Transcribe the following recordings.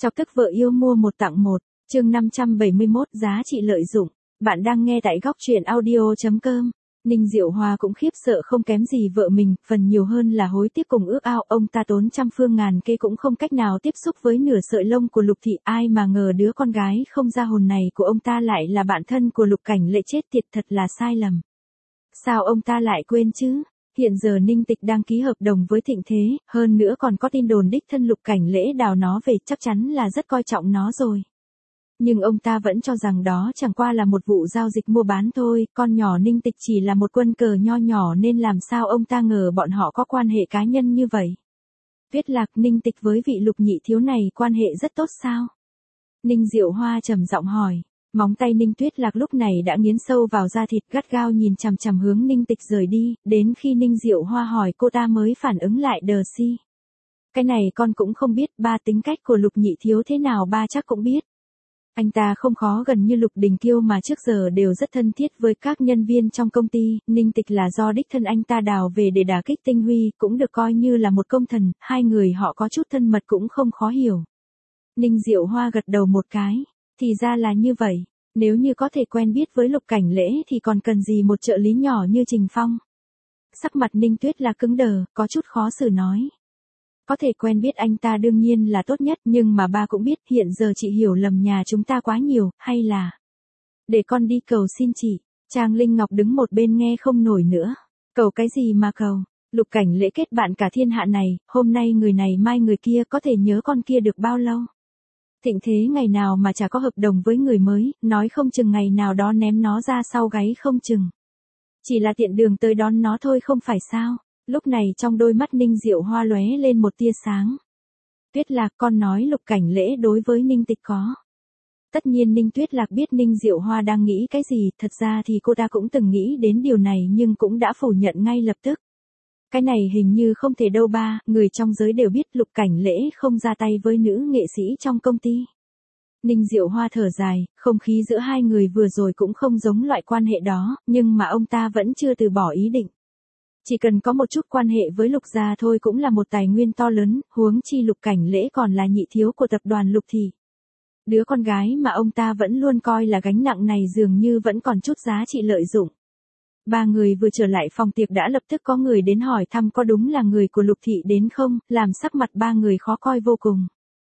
Chọc tức vợ yêu mua một tặng một, chương 571 giá trị lợi dụng. Bạn đang nghe tại góc truyện audio.com. Ninh Diệu Hoa cũng khiếp sợ không kém gì vợ mình, phần nhiều hơn là hối tiếc cùng ước ao. Ông ta tốn trăm phương ngàn kế cũng không cách nào tiếp xúc với nửa sợi lông của Lục Thị. Ai mà ngờ đứa con gái không ra hồn này của ông ta lại là bạn thân của Lục Cảnh Lệ, chết tiệt, thật là sai lầm. Sao ông ta lại quên chứ? Hiện giờ Ninh Tịch đang ký hợp đồng với Thịnh Thế, hơn nữa còn có tin đồn đích thân Lục Cảnh Lễ đào nó về, chắc chắn là rất coi trọng nó rồi. Nhưng ông ta vẫn cho rằng đó chẳng qua là một vụ giao dịch mua bán thôi, con nhỏ Ninh Tịch chỉ là một quân cờ nho nhỏ nên làm sao ông ta ngờ bọn họ có quan hệ cá nhân như vậy. Viết Lạc, Ninh Tịch với vị Lục nhị thiếu này quan hệ rất tốt sao? Ninh Diệu Hoa trầm giọng hỏi. Móng tay Ninh Tuyết Lạc lúc này đã nghiến sâu vào da thịt, gắt gao nhìn chằm chằm hướng Ninh Tịch rời đi, đến khi Ninh Diệu Hoa hỏi cô ta mới phản ứng lại đờ si. Cái này con cũng không biết, ba tính cách của Lục nhị thiếu thế nào ba chắc cũng biết. Anh ta không khó gần như Lục Đình Kiêu mà trước giờ đều rất thân thiết với các nhân viên trong công ty, Ninh Tịch là do đích thân anh ta đào về để đả kích Tinh Huy, cũng được coi như là một công thần, hai người họ có chút thân mật cũng không khó hiểu. Ninh Diệu Hoa gật đầu một cái. Thì ra là như vậy, nếu như có thể quen biết với Lục Cảnh Lễ thì còn cần gì một trợ lý nhỏ như Trình Phong. Sắc mặt Ninh Tuyết là cứng đờ, có chút khó xử nói. Có thể quen biết anh ta đương nhiên là tốt nhất, nhưng mà ba cũng biết hiện giờ chị hiểu lầm nhà chúng ta quá nhiều, hay là để con đi cầu xin chị. Trang Linh Ngọc đứng một bên nghe không nổi nữa. Cầu cái gì mà cầu? Lục Cảnh Lễ kết bạn cả thiên hạ này, hôm nay người này mai người kia, có thể nhớ con kia được bao lâu? Thịnh Thế ngày nào mà chả có hợp đồng với người mới, nói không chừng ngày nào đó ném nó ra sau gáy không chừng. Chỉ là tiện đường tới đón nó thôi không phải sao? Lúc này trong đôi mắt Ninh Diệu Hoa lóe lên một tia sáng. Tuyết Lạc, con nói Lục Cảnh Lễ đối với Ninh Tịch có. Tất nhiên Ninh Tuyết Lạc biết Ninh Diệu Hoa đang nghĩ cái gì, thật ra thì cô ta cũng từng nghĩ đến điều này nhưng cũng đã phủ nhận ngay lập tức. Cái này hình như không thể đâu ba, người trong giới đều biết Lục Cảnh Lễ không ra tay với nữ nghệ sĩ trong công ty. Ninh Diệu Hoa thở dài, không khí giữa hai người vừa rồi cũng không giống loại quan hệ đó, nhưng mà ông ta vẫn chưa từ bỏ ý định. Chỉ cần có một chút quan hệ với Lục gia thôi cũng là một tài nguyên to lớn, huống chi Lục Cảnh Lễ còn là nhị thiếu của tập đoàn Lục Thị. Đứa con gái mà ông ta vẫn luôn coi là gánh nặng này dường như vẫn còn chút giá trị lợi dụng. Ba người vừa trở lại phòng tiệc đã lập tức có người đến hỏi thăm có đúng là người của Lục Thị đến không, làm sắc mặt ba người khó coi vô cùng.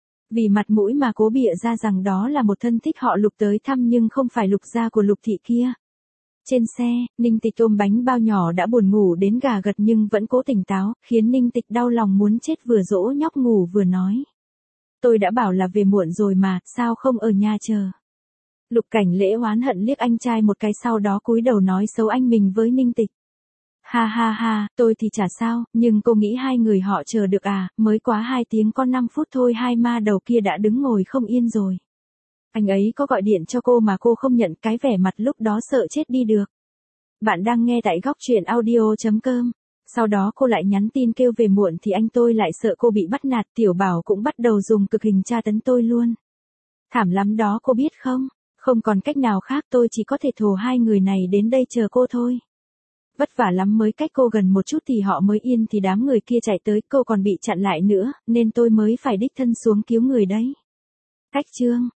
Vì mặt mũi mà cố bịa ra rằng đó là một thân thích họ Lục tới thăm nhưng không phải Lục gia của Lục Thị kia. Trên xe, Ninh Tịch ôm bánh bao nhỏ đã buồn ngủ đến gà gật nhưng vẫn cố tỉnh táo, khiến Ninh Tịch đau lòng muốn chết, vừa dỗ nhóc ngủ vừa nói. Tôi đã bảo là về muộn rồi mà, sao không ở nhà chờ? Lục Cảnh Lễ oán hận liếc anh trai một cái sau đó cúi đầu nói xấu anh mình với Ninh Tịch. Ha ha ha, tôi thì chả sao, nhưng cô nghĩ hai người họ chờ được à, mới quá 2 tiếng có 5 phút thôi hai ma đầu kia đã đứng ngồi không yên rồi. Anh ấy có gọi điện cho cô mà cô không nhận, cái vẻ mặt lúc đó sợ chết đi được. Bạn đang nghe tại góc truyện audio.com. Sau đó cô lại nhắn tin kêu về muộn thì anh tôi lại sợ cô bị bắt nạt, Tiểu Bảo cũng bắt đầu dùng cực hình tra tấn tôi luôn. Thảm lắm đó cô biết không? Không còn cách nào khác, tôi chỉ có thể thồ hai người này đến đây chờ cô thôi. Vất vả lắm mới cách cô gần một chút thì họ mới yên thì đám người kia chạy tới, cô còn bị chặn lại nữa, nên tôi mới phải đích thân xuống cứu người đấy. Cách chương.